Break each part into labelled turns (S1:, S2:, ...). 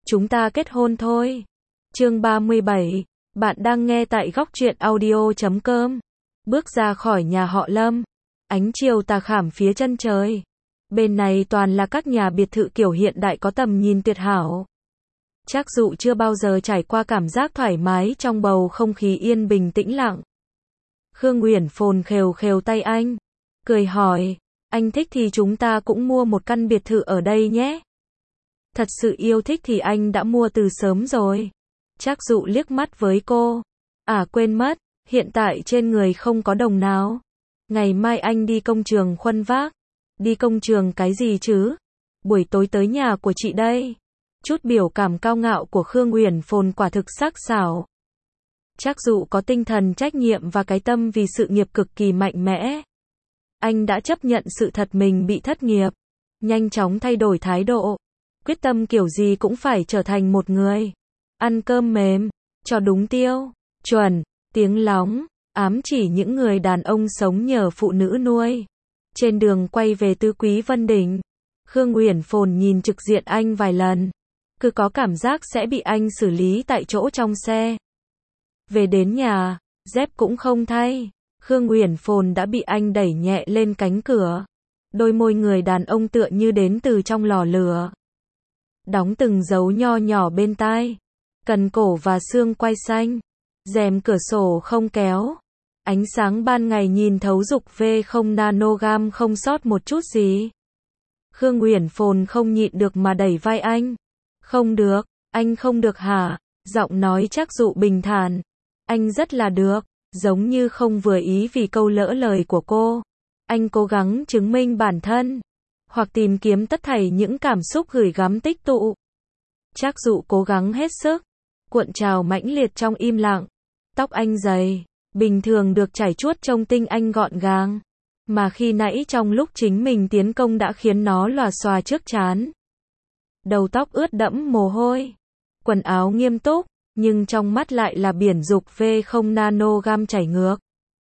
S1: chúng ta kết hôn thôi. Chương 37, bạn đang nghe tại góc truyện audio.com. Bước ra khỏi nhà họ Lâm, ánh chiều tà khảm phía chân trời. Bên này toàn là các nhà biệt thự kiểu hiện đại có tầm nhìn tuyệt hảo. Trác Dụ chưa bao giờ trải qua cảm giác thoải mái trong bầu không khí yên bình tĩnh lặng. Khương Uyển phồn khều khều tay anh, cười hỏi, anh thích thì chúng ta cũng mua một căn biệt thự ở đây nhé. Thật sự yêu thích thì anh đã mua từ sớm rồi. Trác Dụ liếc mắt với cô. À quên mất, hiện tại trên người không có đồng nào. Ngày mai anh đi công trường khuân vác. Đi công trường cái gì chứ? Buổi tối tới nhà của chị đây. Chút biểu cảm cao ngạo của Khương Uyển phồn quả thực sắc sảo. Trác Dụ có tinh thần trách nhiệm và cái tâm vì sự nghiệp cực kỳ mạnh mẽ. Anh đã chấp nhận sự thật mình bị thất nghiệp, nhanh chóng thay đổi thái độ, quyết tâm kiểu gì cũng phải trở thành một người ăn cơm mềm, cho đúng tiêu, chuẩn, tiếng lóng, ám chỉ những người đàn ông sống nhờ phụ nữ nuôi. Trên đường quay về Tứ Quý Vân Đỉnh, Khương Uyển phồn nhìn trực diện anh vài lần, cứ có cảm giác sẽ bị anh xử lý tại chỗ trong xe. Về đến nhà, dép cũng không thay, Khương Uyển phồn đã bị anh đẩy nhẹ lên cánh cửa. Đôi môi người đàn ông tựa như đến từ trong lò lửa. Đóng từng dấu nho nhỏ bên tai, cần cổ và xương quai xanh. Rèm cửa sổ không kéo. Ánh sáng ban ngày nhìn thấu dục V0 nanogam không sót một chút gì. Khương Uyển phồn không nhịn được mà đẩy vai anh. Không được, anh không được hả? Giọng nói Trác Dụ bình thản. Anh rất là được, giống như không vừa ý vì câu lỡ lời của cô. Anh cố gắng chứng minh bản thân, hoặc tìm kiếm tất thảy những cảm xúc gửi gắm tích tụ. Trác Dụ cố gắng hết sức, cuộn trào mãnh liệt trong im lặng. Tóc anh dày, bình thường được chải chuốt trông tinh anh gọn gàng, mà khi nãy trong lúc chính mình tiến công đã khiến nó lòa xòa trước trán. Đầu tóc ướt đẫm mồ hôi, quần áo nghiêm túc, nhưng trong mắt lại là biển dục V0 nanogam chảy ngược.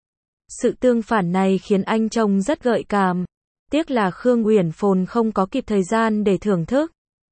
S1: Sự tương phản này khiến anh trông rất gợi cảm. Tiếc là Khương Uyển phồn không có kịp thời gian để thưởng thức.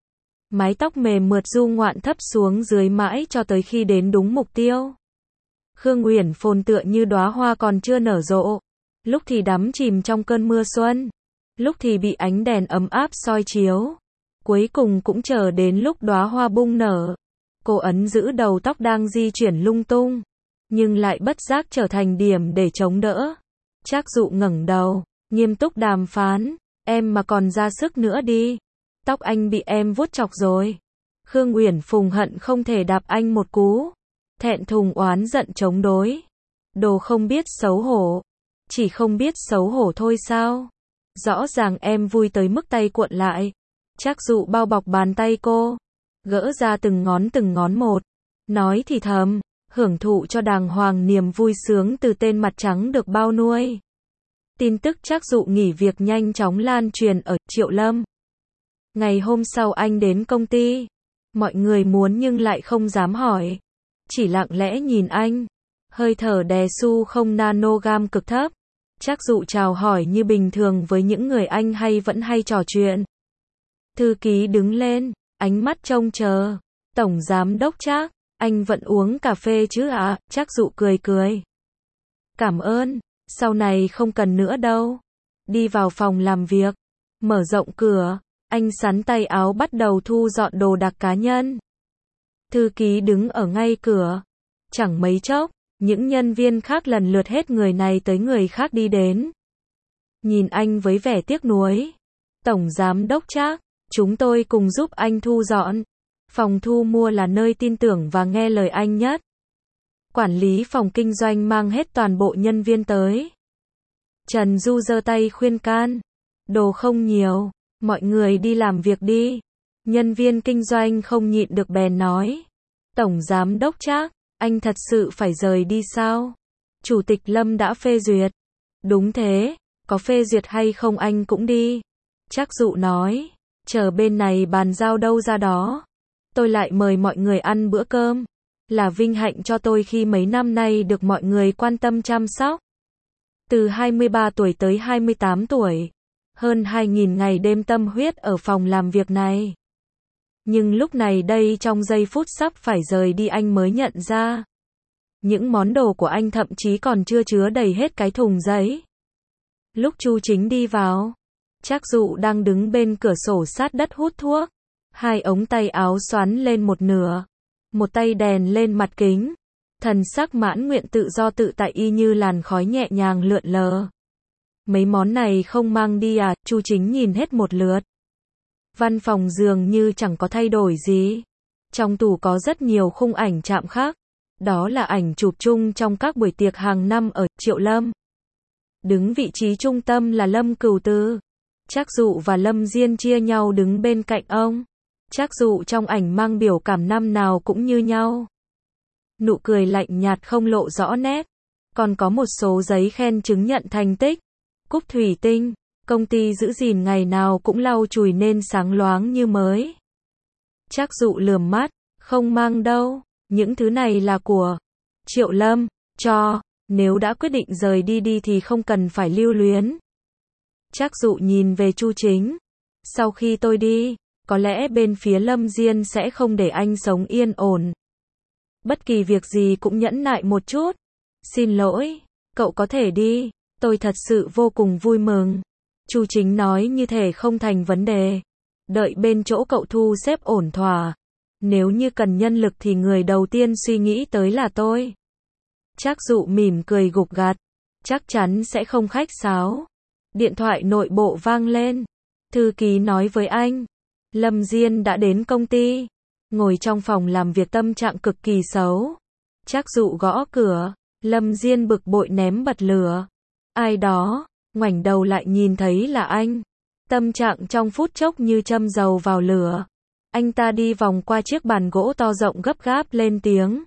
S1: Mái tóc mềm mượt du ngoạn thấp xuống dưới mãi cho tới khi đến đúng mục tiêu. Khương Uyển phồn tựa như đóa hoa còn chưa nở rộ, lúc thì đắm chìm trong cơn mưa xuân, lúc thì bị ánh đèn ấm áp soi chiếu, cuối cùng cũng chờ đến lúc đóa hoa bung nở. Cô ấn giữ đầu tóc đang di chuyển lung tung, nhưng lại bất giác trở thành điểm để chống đỡ. Trác Dụ ngẩng đầu, nghiêm túc đàm phán, em mà còn ra sức nữa đi, tóc anh bị em vuốt chọc rồi. Khương Uyển phồn hận không thể đạp anh một cú, thẹn thùng oán giận chống đối. Đồ không biết xấu hổ, chỉ không biết xấu hổ thôi sao? Rõ ràng em vui tới mức tay cuộn lại. Trác Dụ bao bọc bàn tay cô, gỡ ra từng ngón một, nói thì thầm, hưởng thụ cho đàng hoàng niềm vui sướng từ tên mặt trắng được bao nuôi. Tin tức Trác Dụ nghỉ việc nhanh chóng lan truyền ở Triệu Lâm. Ngày hôm sau anh đến công ty, mọi người muốn nhưng lại không dám hỏi, chỉ lặng lẽ nhìn anh, hơi thở đè su không nanogam cực thấp. Trác Dụ chào hỏi như bình thường với những người anh vẫn hay trò chuyện. Thư ký đứng lên, ánh mắt trông chờ. Tổng giám đốc Trác, anh vẫn uống cà phê chứ ạ? Trác Dụ cười cười. Cảm ơn, sau này không cần nữa đâu. Đi vào phòng làm việc, mở rộng cửa, anh xắn tay áo bắt đầu thu dọn đồ đạc cá nhân. Thư ký đứng ở ngay cửa. Chẳng mấy chốc, những nhân viên khác lần lượt hết người này tới người khác đi đến. Nhìn anh với vẻ tiếc nuối. Tổng giám đốc Trác, chúng tôi cùng giúp anh thu dọn. Phòng thu mua là nơi tin tưởng và nghe lời anh nhất. Quản lý phòng kinh doanh mang hết toàn bộ nhân viên tới. Trần Du giơ tay khuyên can. Đồ không nhiều, mọi người đi làm việc đi. Nhân viên kinh doanh không nhịn được bèn nói. Tổng giám đốc Trác, anh thật sự phải rời đi sao? Chủ tịch Lâm đã phê duyệt. Đúng thế, có phê duyệt hay không anh cũng đi. Trác Dụ nói, chờ bên này bàn giao đâu ra đó. Tôi lại mời mọi người ăn bữa cơm. Là vinh hạnh cho tôi khi mấy năm nay được mọi người quan tâm chăm sóc. Từ 23 tuổi tới 28 tuổi. Hơn 2.000 ngày đêm tâm huyết ở phòng làm việc này. Nhưng lúc này đây trong giây phút sắp phải rời đi anh mới nhận ra. Những món đồ của anh thậm chí còn chưa chứa đầy hết cái thùng giấy. Lúc Chu Chính đi vào, Trác Dụ đang đứng bên cửa sổ sát đất hút thuốc. Hai ống tay áo xoắn lên một nửa. Một tay đèn lên mặt kính. Thần sắc mãn nguyện tự do tự tại y như làn khói nhẹ nhàng lượn lờ. Mấy món này không mang đi à? Chu Chính nhìn hết một lượt. Văn phòng dường như chẳng có thay đổi gì. Trong tủ có rất nhiều khung ảnh chạm khắc. Đó là ảnh chụp chung trong các buổi tiệc hàng năm ở Triệu Lâm. Đứng vị trí trung tâm là Lâm Cửu Tư. Trác Dụ và Lâm Diên chia nhau đứng bên cạnh ông. Trác Dụ trong ảnh mang biểu cảm năm nào cũng như nhau. Nụ cười lạnh nhạt không lộ rõ nét. Còn có một số giấy khen chứng nhận thành tích. Cúp thủy tinh, công ty giữ gìn ngày nào cũng lau chùi nên sáng loáng như mới. Trác Dụ lườm mắt, không mang đâu, những thứ này là của Triệu Lâm, cho, nếu đã quyết định rời đi thì không cần phải lưu luyến. Trác Dụ nhìn về Chu Chính, sau khi tôi đi, có lẽ bên phía Lâm Diên sẽ không để anh sống yên ổn. Bất kỳ việc gì cũng nhẫn nại một chút. Xin lỗi, cậu có thể đi, tôi thật sự vô cùng vui mừng. Chu Chính nói như thể không thành vấn đề. Đợi bên chỗ cậu thu xếp ổn thỏa. Nếu như cần nhân lực thì người đầu tiên suy nghĩ tới là tôi. Trác Dụ mỉm cười gục gặt. Chắc chắn sẽ không khách sáo. Điện thoại nội bộ vang lên. Thư ký nói với anh. Lâm Diên đã đến công ty. Ngồi trong phòng làm việc tâm trạng cực kỳ xấu. Trác Dụ gõ cửa. Lâm Diên bực bội ném bật lửa. Ai đó, ngoảnh đầu lại nhìn thấy là anh. Tâm trạng trong phút chốc như châm dầu vào lửa. Anh ta đi vòng qua chiếc bàn gỗ to rộng gấp gáp lên tiếng.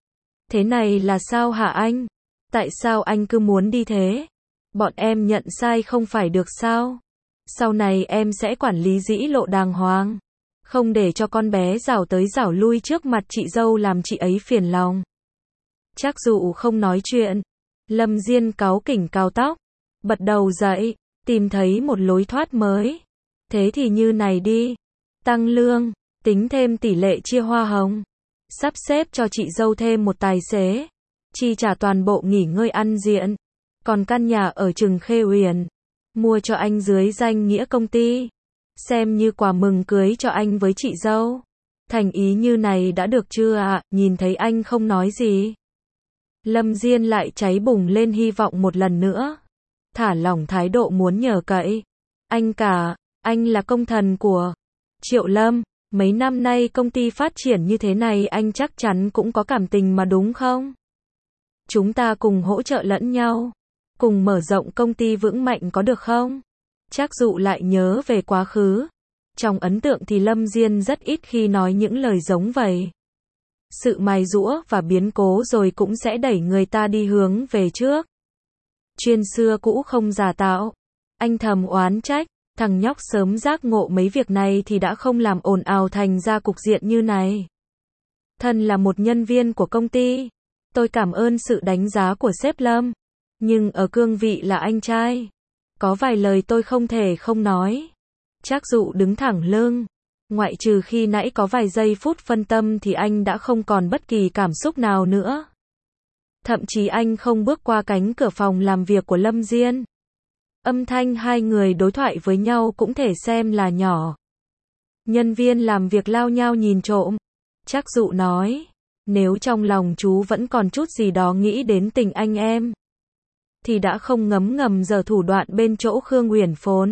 S1: Thế này là sao hả anh? Tại sao anh cứ muốn đi thế? Bọn em nhận sai không phải được sao? Sau này em sẽ quản lý dĩ lộ đàng hoàng. Không để cho con bé rảo tới rảo lui trước mặt chị dâu làm chị ấy phiền lòng. Trác Dụ không nói chuyện. Lâm Diên cáu kỉnh cào tóc. Bật đầu dậy. Tìm thấy một lối thoát mới. Thế thì như này đi. Tăng lương. Tính thêm tỷ lệ chia hoa hồng. Sắp xếp cho chị dâu thêm một tài xế. Chi trả toàn bộ nghỉ ngơi ăn diện. Còn căn nhà ở Trừng Khê Uyển. Mua cho anh dưới danh nghĩa công ty. Xem như quà mừng cưới cho anh với chị dâu. Thành ý như này đã được chưa ạ? Nhìn thấy anh không nói gì. Lâm Diên lại cháy bùng lên hy vọng một lần nữa. Thả lỏng thái độ muốn nhờ cậy. Anh là công thần của Triệu Lâm. Mấy năm nay công ty phát triển như thế này anh chắc chắn cũng có cảm tình mà đúng không? Chúng ta cùng hỗ trợ lẫn nhau. Cùng mở rộng công ty vững mạnh có được không? Trác Dụ lại nhớ về quá khứ. Trong ấn tượng thì Lâm Diên rất ít khi nói những lời giống vậy. Sự mài giũa và biến cố rồi cũng sẽ đẩy người ta đi hướng về trước. Chuyên xưa cũ không giả tạo. Anh thầm oán trách, thằng nhóc sớm giác ngộ mấy việc này thì đã không làm ồn ào thành ra cục diện như này. Thân là một nhân viên của công ty, tôi cảm ơn sự đánh giá của sếp Lâm. Nhưng ở cương vị là anh trai, có vài lời tôi không thể không nói. Trác Dụ đứng thẳng lưng. Ngoại trừ khi nãy có vài giây phút phân tâm thì anh đã không còn bất kỳ cảm xúc nào nữa. Thậm chí anh không bước qua cánh cửa phòng làm việc của Lâm Diên. Âm thanh hai người đối thoại với nhau cũng thể xem là nhỏ. Nhân viên làm việc lao nhau nhìn trộm. Trác Dụ nói, nếu trong lòng chú vẫn còn chút gì đó nghĩ đến tình anh em, thì đã không ngấm ngầm giở thủ đoạn bên chỗ Khương Uyển Phồn.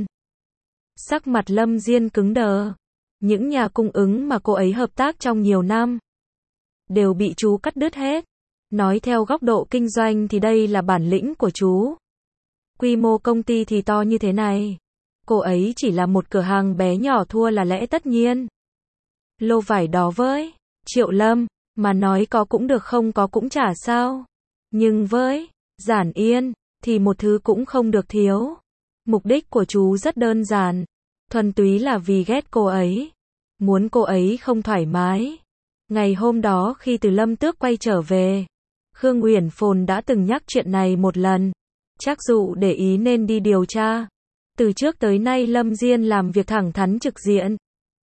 S1: Sắc mặt Lâm Diên cứng đờ. Những nhà cung ứng mà cô ấy hợp tác trong nhiều năm đều bị chú cắt đứt hết. Nói theo góc độ kinh doanh thì đây là bản lĩnh của chú. Quy mô công ty thì to như thế này. Cô ấy chỉ là một cửa hàng bé nhỏ thua là lẽ tất nhiên. Lô vải đó với Triệu Lâm mà nói có cũng được không có cũng chả sao. Nhưng với Giản Yên thì một thứ cũng không được thiếu. Mục đích của chú rất đơn giản. Thuần túy là vì ghét cô ấy. Muốn cô ấy không thoải mái. Ngày hôm đó khi từ Lâm Tước quay trở về, Khương Uyển Phồn đã từng nhắc chuyện này một lần. Trác Dụ để ý nên đi điều tra. Từ trước tới nay Lâm Diên làm việc thẳng thắn trực diện.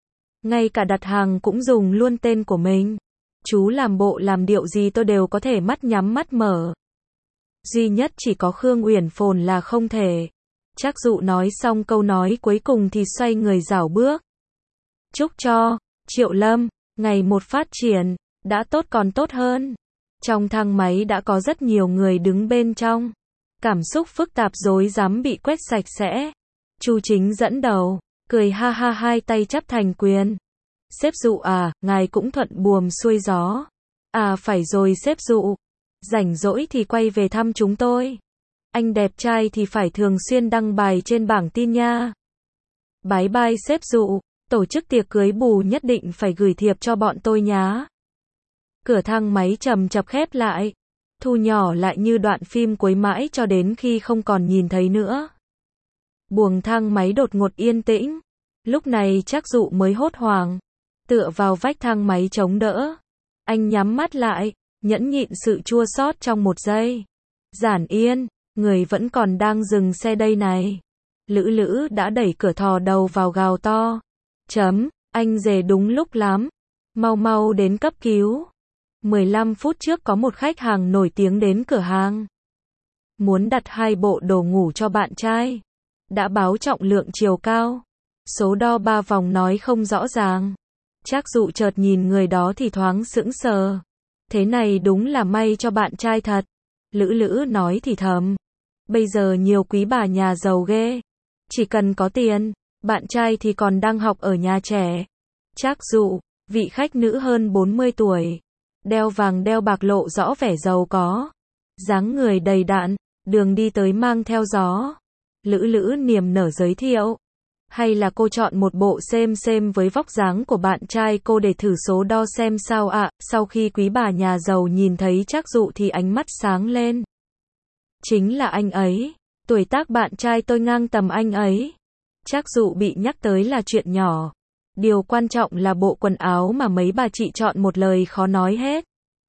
S1: Ngay cả đặt hàng cũng dùng luôn tên của mình. Chú làm bộ làm điệu gì tôi đều có thể mắt nhắm mắt mở. Duy nhất chỉ có Khương Uyển Phồn là không thể. Trác Dụ nói xong câu nói cuối cùng thì xoay người rảo bước. Chúc cho Triệu Lâm ngày một phát triển, đã tốt còn tốt hơn. Trong thang máy đã có rất nhiều người đứng bên trong. Cảm xúc phức tạp rối rắm bị quét sạch sẽ. Chu Chính dẫn đầu, cười ha ha, hai tay chắp thành quyền. Sếp Dụ à, ngài cũng thuận buồm xuôi gió. À phải rồi sếp Dụ. Rảnh rỗi thì quay về thăm chúng tôi. Anh đẹp trai thì phải thường xuyên đăng bài trên bảng tin nha. Bái bai sếp Dụ, tổ chức tiệc cưới bù nhất định phải gửi thiệp cho bọn tôi nhá. Cửa thang máy chậm chạp khép lại, thu nhỏ lại như đoạn phim cuối mãi cho đến khi không còn nhìn thấy nữa. Buồng thang máy đột ngột yên tĩnh, lúc này Trác Dụ mới hốt hoảng, tựa vào vách thang máy chống đỡ. Anh nhắm mắt lại, nhẫn nhịn sự chua xót trong một giây. Giản Yên, người vẫn còn đang dừng xe đây này. Lữ Lữ đã đẩy cửa thò đầu vào gào to. Anh về đúng lúc lắm. Mau mau đến cấp cứu. 15 phút trước có một khách hàng nổi tiếng đến cửa hàng. Muốn đặt 2 bộ đồ ngủ cho bạn trai. Đã báo trọng lượng chiều cao. Số đo 3 vòng nói không rõ ràng. Trác Dụ chợt nhìn người đó thì thoáng sững sờ. Thế này đúng là may cho bạn trai thật. Lữ Lữ nói thì thầm. Bây giờ nhiều quý bà nhà giàu ghê. Chỉ cần có tiền, bạn trai thì còn đang học ở nhà trẻ. Trác Dụ, vị khách nữ hơn 40 tuổi. Đeo vàng đeo bạc lộ rõ vẻ giàu có. Dáng người đầy đặn, đường đi tới mang theo gió. Lữ Lữ niềm nở giới thiệu. Hay là cô chọn một bộ xem với vóc dáng của bạn trai cô để thử số đo xem sao ạ. Sau khi quý bà nhà giàu nhìn thấy Trác Dụ thì ánh mắt sáng lên. Chính là anh ấy. Tuổi tác bạn trai tôi ngang tầm anh ấy. Trác Dụ bị nhắc tới là chuyện nhỏ. Điều quan trọng là bộ quần áo mà mấy bà chị chọn một lời khó nói hết.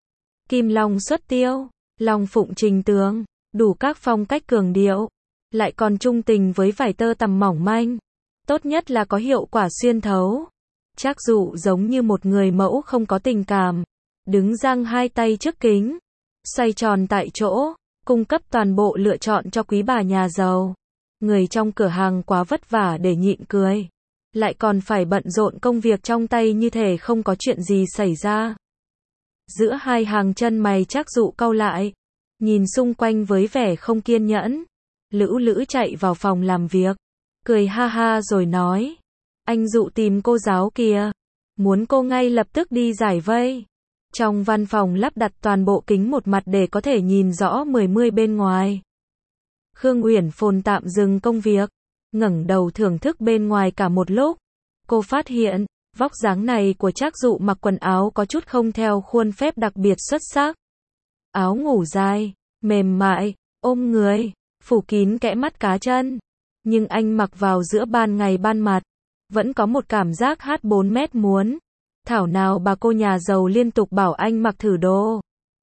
S1: Kim long xuất tiêu, long phụng trình tường, đủ các phong cách cường điệu. Lại còn trung tình với vải tơ tằm mỏng manh. Tốt nhất là có hiệu quả xuyên thấu. Trác Dụ giống như một người mẫu không có tình cảm. Đứng giang hai tay trước kính. Xoay tròn tại chỗ. Cung cấp toàn bộ lựa chọn cho quý bà nhà giàu. Người trong cửa hàng quá vất vả để nhịn cười. Lại còn phải bận rộn công việc trong tay như thể không có chuyện gì xảy ra. Giữa hai hàng chân mày Trác Dụ cau lại. Nhìn xung quanh với vẻ không kiên nhẫn. Lữ Lữ chạy vào phòng làm việc. Cười ha ha rồi nói. Anh Dụ tìm cô giáo kìa. Muốn cô ngay lập tức đi giải vây. Trong văn phòng lắp đặt toàn bộ kính một mặt để có thể nhìn rõ 10 bên ngoài. Khương Uyển Phồn tạm dừng công việc, ngẩng đầu thưởng thức bên ngoài cả một lúc. Cô phát hiện, vóc dáng này của Trác Dụ mặc quần áo có chút không theo khuôn phép đặc biệt xuất sắc. Áo ngủ dài, mềm mại, ôm người, phủ kín kẽ mắt cá chân. Nhưng anh mặc vào giữa ban ngày ban mặt, vẫn có một cảm giác hát 4 mét muốn. Thảo nào bà cô nhà giàu liên tục bảo anh mặc thử đồ.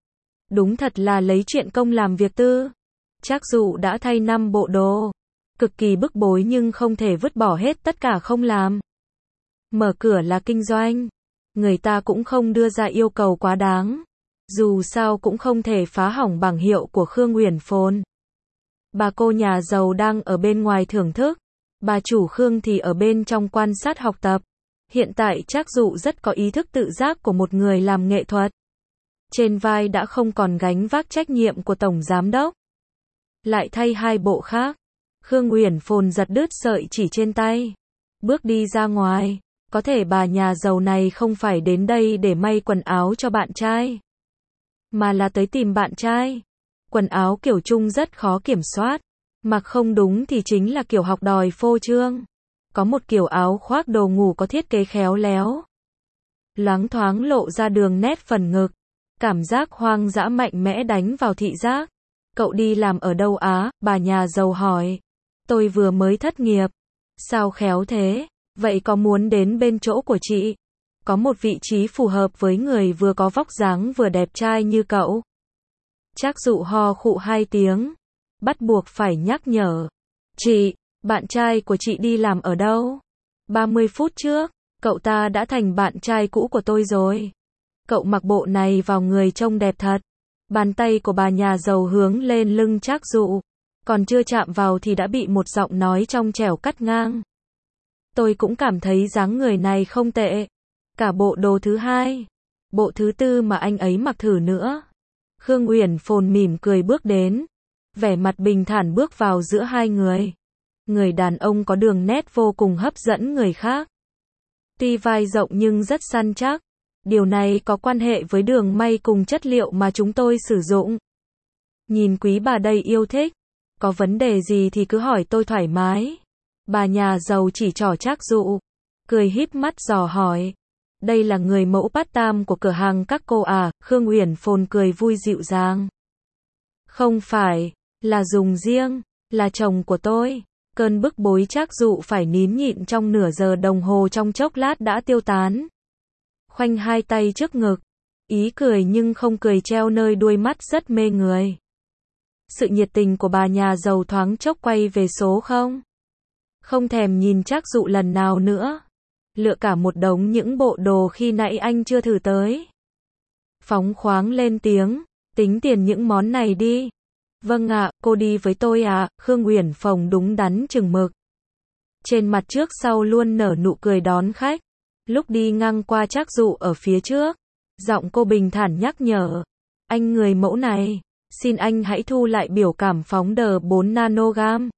S1: Đúng thật là lấy chuyện công làm việc tư. Trác Dụ đã thay 5 bộ đồ. Cực kỳ bức bối nhưng không thể vứt bỏ hết tất cả không làm. Mở cửa là kinh doanh. Người ta cũng không đưa ra yêu cầu quá đáng. Dù sao cũng không thể phá hỏng bảng hiệu của Khương Uyển Phồn. Bà cô nhà giàu đang ở bên ngoài thưởng thức. Bà chủ Khương thì ở bên trong quan sát học tập. Hiện tại Trác Dụ rất có ý thức tự giác của một người làm nghệ thuật. Trên vai đã không còn gánh vác trách nhiệm của tổng giám đốc. Lại thay 2 bộ khác. Khương Uyển Phồn giật đứt sợi chỉ trên tay. Bước đi ra ngoài. Có thể bà nhà giàu này không phải đến đây để may quần áo cho bạn trai. Mà là tới tìm bạn trai. Quần áo kiểu chung rất khó kiểm soát. Mặc không đúng thì chính là kiểu học đòi phô trương. Có một kiểu áo khoác đồ ngủ có thiết kế khéo léo. Loáng thoáng lộ ra đường nét phần ngực. Cảm giác hoang dã mạnh mẽ đánh vào thị giác. Cậu đi làm ở đâu á? Bà nhà giàu hỏi. Tôi vừa mới thất nghiệp. Sao khéo thế? Vậy có muốn đến bên chỗ của chị? Có một vị trí phù hợp với người vừa có vóc dáng vừa đẹp trai như cậu. Trác Dụ ho khụ 2 tiếng. Bắt buộc phải nhắc nhở. Chị, bạn trai của chị đi làm ở đâu? 30 phút trước. Cậu ta đã thành bạn trai cũ của tôi rồi. Cậu mặc bộ này vào người trông đẹp thật. Bàn tay của bà nhà giàu hướng lên lưng Trác Dụ. Còn chưa chạm vào thì đã bị một giọng nói trong trẻo cắt ngang. Tôi cũng cảm thấy dáng người này không tệ. Cả bộ đồ thứ hai, bộ thứ tư mà anh ấy mặc thử nữa. Khương Uyển Phồn mỉm cười bước đến. Vẻ mặt bình thản bước vào giữa hai người. Người đàn ông có đường nét vô cùng hấp dẫn người khác. Tuy vai rộng nhưng rất săn chắc. Điều này có quan hệ với đường may cùng chất liệu mà chúng tôi sử dụng. Nhìn quý bà đây yêu thích. Có vấn đề gì thì cứ hỏi tôi thoải mái. Bà nhà giàu chỉ trỏ Trác Dụ. Cười híp mắt dò hỏi. Đây là người mẫu part-time của cửa hàng các cô à? Khương Uyển Phồn cười vui dịu dàng. Không phải, là dùng riêng, là chồng của tôi. Cơn bức bối Trác Dụ phải nín nhịn trong nửa giờ đồng hồ trong chốc lát đã tiêu tán. Khoanh hai tay trước ngực. Ý cười nhưng không cười treo nơi đuôi mắt rất mê người. Sự nhiệt tình của bà nhà giàu thoáng chốc quay về số không. Không thèm nhìn Trác Dụ lần nào nữa. Lựa cả một đống những bộ đồ khi nãy anh chưa thử tới. Phóng khoáng lên tiếng. Tính tiền những món này đi. Vâng ạ, cô đi với tôi à? Khương Uyển Phồn đúng đắn chừng mực. Trên mặt trước sau luôn nở nụ cười đón khách. Lúc đi ngang qua Trác Dụ ở phía trước, giọng cô bình thản nhắc nhở. Anh người mẫu này, xin anh hãy thu lại biểu cảm phóng đờ 4 nanogam.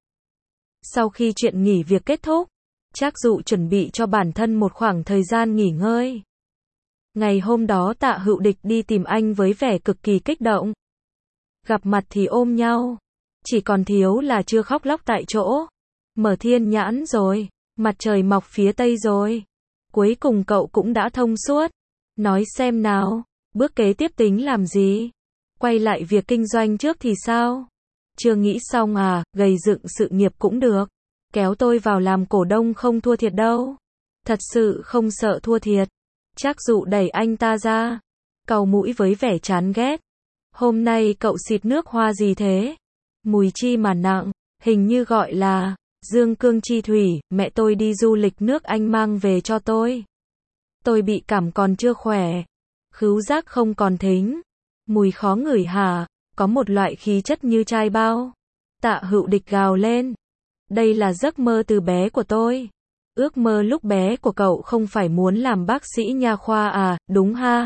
S1: Sau khi chuyện nghỉ việc kết thúc, Trác Dụ chuẩn bị cho bản thân một khoảng thời gian nghỉ ngơi. Ngày hôm đó Tạ Hữu Địch đi tìm anh với vẻ cực kỳ kích động. Gặp mặt thì ôm nhau. Chỉ còn thiếu là chưa khóc lóc tại chỗ. Mở thiên nhãn rồi. Mặt trời mọc phía tây rồi. Cuối cùng cậu cũng đã thông suốt. Nói xem nào. Bước kế tiếp tính làm gì? Quay lại việc kinh doanh trước thì sao? Chưa nghĩ xong à? Gầy dựng sự nghiệp cũng được. Kéo tôi vào làm cổ đông không thua thiệt đâu. Thật sự không sợ thua thiệt. Trác Dụ đẩy anh ta ra. Cau mũi với vẻ chán ghét. Hôm nay cậu xịt nước hoa gì thế? Mùi chi mà nặng, hình như gọi là dương cương chi thủy. Mẹ tôi đi du lịch nước Anh mang về cho tôi. Tôi bị cảm còn chưa khỏe. Khứu giác không còn thính. Mùi khó ngửi hả? Có một loại khí chất như chai bao. Tạ Hữu Địch gào lên. Đây là giấc mơ từ bé của tôi. Ước mơ lúc bé của cậu không phải muốn làm bác sĩ nha khoa à, đúng ha?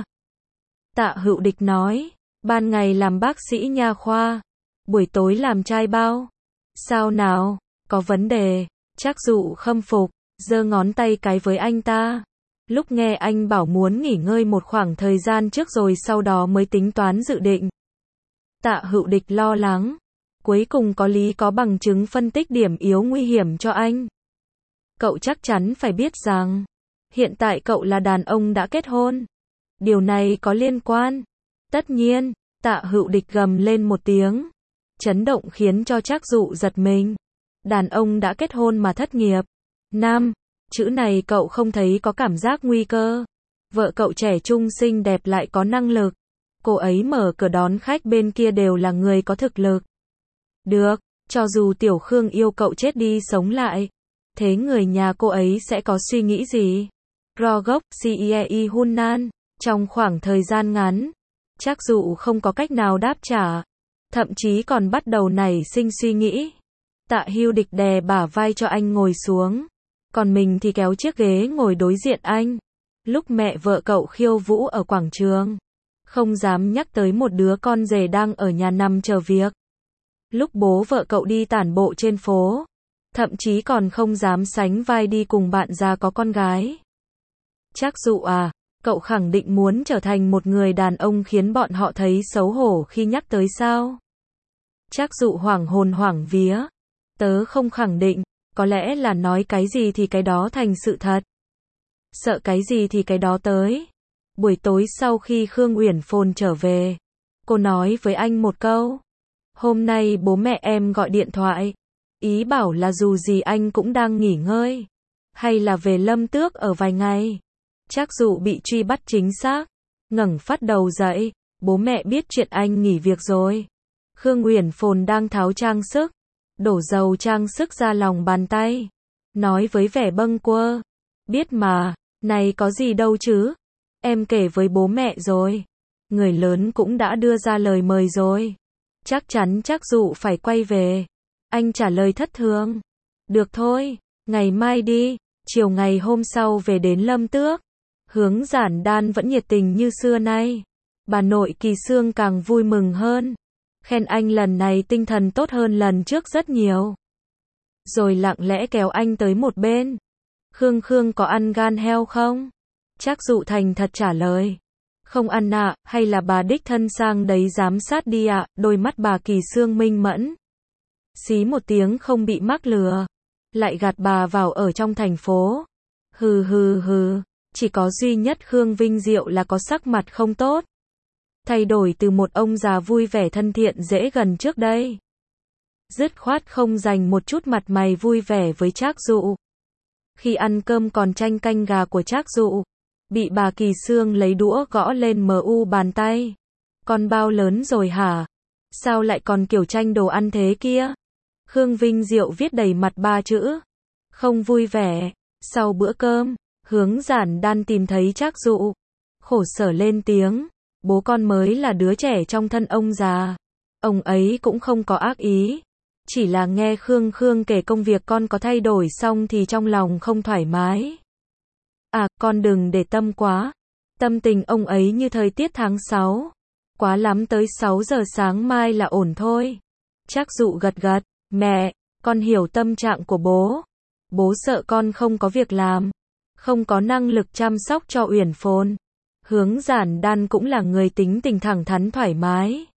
S1: Tạ Hữu Địch nói. Ban ngày làm bác sĩ nha khoa, buổi tối làm trai bao. Sao nào, có vấn đề? Trác Dụ khâm phục, giơ ngón tay cái với anh ta. Lúc nghe anh bảo muốn nghỉ ngơi một khoảng thời gian trước rồi sau đó mới tính toán dự định. Tạ Hữu Địch lo lắng. Cuối cùng có lý có bằng chứng phân tích điểm yếu nguy hiểm cho anh. Cậu chắc chắn phải biết rằng, hiện tại cậu là đàn ông đã kết hôn. Điều này có liên quan. Tất nhiên, Tạ Hữu Địch gầm lên một tiếng. Chấn động khiến cho Trác Dụ giật mình. Đàn ông đã kết hôn mà thất nghiệp. Nam, chữ này cậu không thấy có cảm giác nguy cơ. Vợ cậu trẻ trung xinh đẹp lại có năng lực. Cô ấy mở cửa đón khách bên kia đều là người có thực lực. Được, cho dù Tiểu Khương yêu cậu chết đi sống lại. Thế người nhà cô ấy sẽ có suy nghĩ gì? Rogok, Ciei Hunan. Trong khoảng thời gian ngắn, Trác Dụ không có cách nào đáp trả. Thậm chí còn bắt đầu nảy sinh suy nghĩ. Tạ Hữu Địch đè bả vai cho anh ngồi xuống. Còn mình thì kéo chiếc ghế ngồi đối diện anh. Lúc mẹ vợ cậu khiêu vũ ở quảng trường. Không dám nhắc tới một đứa con rể đang ở nhà nằm chờ việc. Lúc bố vợ cậu đi tản bộ trên phố. Thậm chí còn không dám sánh vai đi cùng bạn già có con gái. Trác Dụ à, cậu khẳng định muốn trở thành một người đàn ông khiến bọn họ thấy xấu hổ khi nhắc tới sao? Trác Dụ hoảng hồn hoảng vía. Tớ không khẳng định, có lẽ là nói cái gì thì cái đó thành sự thật. Sợ cái gì thì cái đó tới. Buổi tối sau khi Khương Uyển Phồn trở về, cô nói với anh một câu. Hôm nay bố mẹ em gọi điện thoại. Ý bảo là dù gì anh cũng đang nghỉ ngơi. Hay là về Lâm Tước ở vài ngày. Trác Dụ bị truy bắt chính xác. Ngẩng phát đầu dậy. Bố mẹ biết chuyện anh nghỉ việc rồi. Khương Uyển Phồn đang tháo trang sức. Đổ dầu trang sức ra lòng bàn tay. Nói với vẻ bâng quơ. Biết mà, Này có gì đâu chứ. Em kể với bố mẹ rồi. Người lớn cũng đã đưa ra lời mời rồi. Chắc chắn Trác Dụ phải quay về. Anh trả lời thất thường. Được thôi, ngày mai đi. Chiều ngày hôm sau về đến Lâm Tước. Hướng Giản Đan vẫn nhiệt tình như xưa nay. Bà nội Kỳ Xương càng vui mừng hơn. Khen anh lần này tinh thần tốt hơn lần trước rất nhiều. Rồi lặng lẽ kéo anh tới một bên. Khương Khương có ăn gan heo không? Trác Dụ thành thật trả lời. Không ăn ạ, hay là bà đích thân sang đấy giám sát đi ạ, đôi mắt bà Kỳ Xương minh mẫn. Xí một tiếng không bị mắc lừa. Lại gạt bà vào ở trong thành phố. Hừ hừ hừ, chỉ có duy nhất Khương Vinh Diệu là có sắc mặt không tốt. Thay đổi từ một ông già vui vẻ thân thiện dễ gần trước đây. Dứt khoát không dành một chút mặt mày vui vẻ với Trác Dụ. Khi ăn cơm còn tranh canh gà của Trác Dụ. Bị bà Kỳ Xương lấy đũa gõ lên bàn tay. Con bao lớn rồi hả? Sao lại còn kiểu tranh đồ ăn thế kia? Khương Vinh Diệu viết đầy mặt 3 chữ. Không vui vẻ. Sau bữa cơm, Hướng Giản Đan tìm thấy Trác Dụ. Khổ sở lên tiếng. Bố con mới là đứa trẻ trong thân ông già. Ông ấy cũng không có ác ý. Chỉ là nghe Khương Khương kể công việc con có thay đổi xong thì trong lòng không thoải mái. À, con đừng để tâm quá. Tâm tình ông ấy như thời tiết tháng 6. Quá lắm tới 6 giờ sáng mai là ổn thôi. Trác Dụ gật gật. Mẹ, con hiểu tâm trạng của bố. Bố sợ con không có việc làm. Không có năng lực chăm sóc cho Uyển Phồn. Hướng Giản Đan cũng là người tính tình thẳng thắn thoải mái.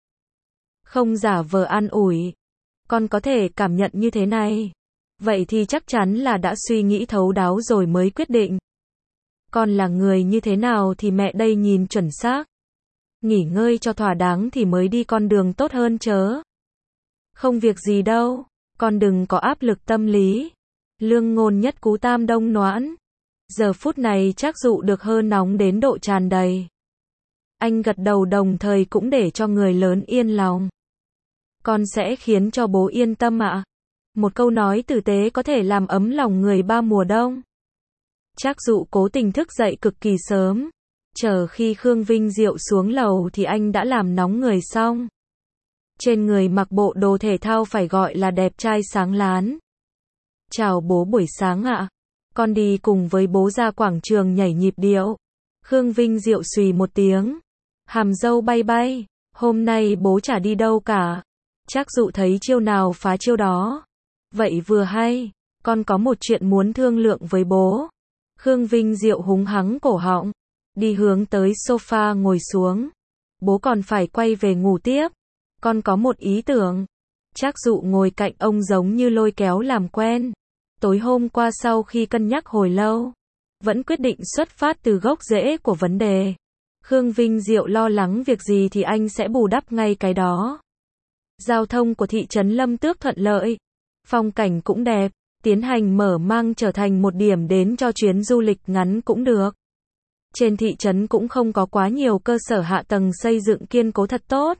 S1: Không giả vờ an ủi. Con có thể cảm nhận như thế này. Vậy thì chắc chắn là đã suy nghĩ thấu đáo rồi mới quyết định. Con là người như thế nào thì mẹ đây nhìn chuẩn xác. Nghỉ ngơi cho thỏa đáng thì mới đi con đường tốt hơn chớ. Không việc gì đâu, con đừng có áp lực tâm lý. Lương Ngôn Nhất cú tam đông noãn. Giờ phút này Trác Dụ được hơi nóng đến độ tràn đầy. Anh gật đầu đồng thời cũng để cho người lớn yên lòng. Con sẽ khiến cho bố yên tâm ạ. Một câu nói tử tế có thể làm ấm lòng người 3 mùa đông. Trác Dụ cố tình thức dậy cực kỳ sớm. Chờ khi Khương Vinh Diệu xuống lầu thì anh đã làm nóng người xong. Trên người mặc bộ đồ thể thao phải gọi là đẹp trai sáng láng. Chào bố buổi sáng ạ. Con đi cùng với bố ra quảng trường nhảy nhịp điệu. Khương Vinh Diệu xùy một tiếng. Hàm dâu bay bay. Hôm nay bố chả đi đâu cả. Trác Dụ thấy chiêu nào phá chiêu đó. Vậy vừa hay. Con có một chuyện muốn thương lượng với bố. Khương Vinh Diệu húng hắng cổ họng. Đi hướng tới sofa ngồi xuống. Bố còn phải quay về ngủ tiếp. Con có một ý tưởng. Trác Dụ ngồi cạnh ông giống như lôi kéo làm quen. Tối hôm qua sau khi cân nhắc hồi lâu, vẫn quyết định xuất phát từ gốc rễ của vấn đề. Khương Vinh Diệu lo lắng việc gì thì anh sẽ bù đắp ngay cái đó. Giao thông của thị trấn Lâm Tước thuận lợi. Phong cảnh cũng đẹp. Tiến hành mở mang trở thành một điểm đến cho chuyến du lịch ngắn cũng được. Trên thị trấn cũng không có quá nhiều cơ sở hạ tầng xây dựng kiên cố thật tốt.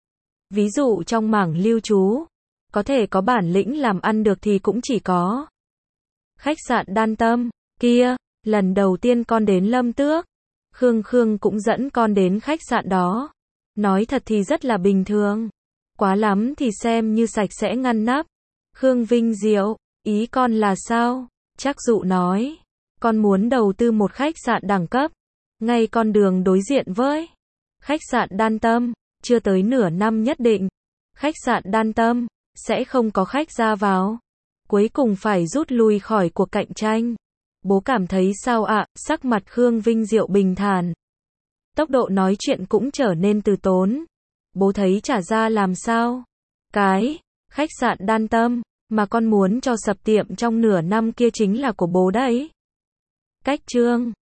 S1: Ví dụ trong mảng lưu trú, có thể có bản lĩnh làm ăn được thì cũng chỉ có khách sạn Đan Tâm. Kia, lần đầu tiên con đến Lâm Tước, Khương Khương cũng dẫn con đến khách sạn đó. Nói thật thì rất là bình thường. Quá lắm thì xem như sạch sẽ ngăn nắp. Khương Vinh Diệu, ý con là sao? Trác Dụ nói, con muốn đầu tư một khách sạn đẳng cấp, ngay con đường đối diện với khách sạn Đan Tâm, chưa tới nửa năm nhất định, khách sạn Đan Tâm sẽ không có khách ra vào, cuối cùng phải rút lui khỏi cuộc cạnh tranh. Bố cảm thấy sao ạ? Sắc mặt Khương Vinh Diệu bình thản. Tốc độ nói chuyện cũng trở nên từ tốn. Bố thấy trả ra làm sao? Cái khách sạn Đan Tâm mà con muốn cho sập tiệm trong nửa năm kia chính là của bố đấy. Cách chương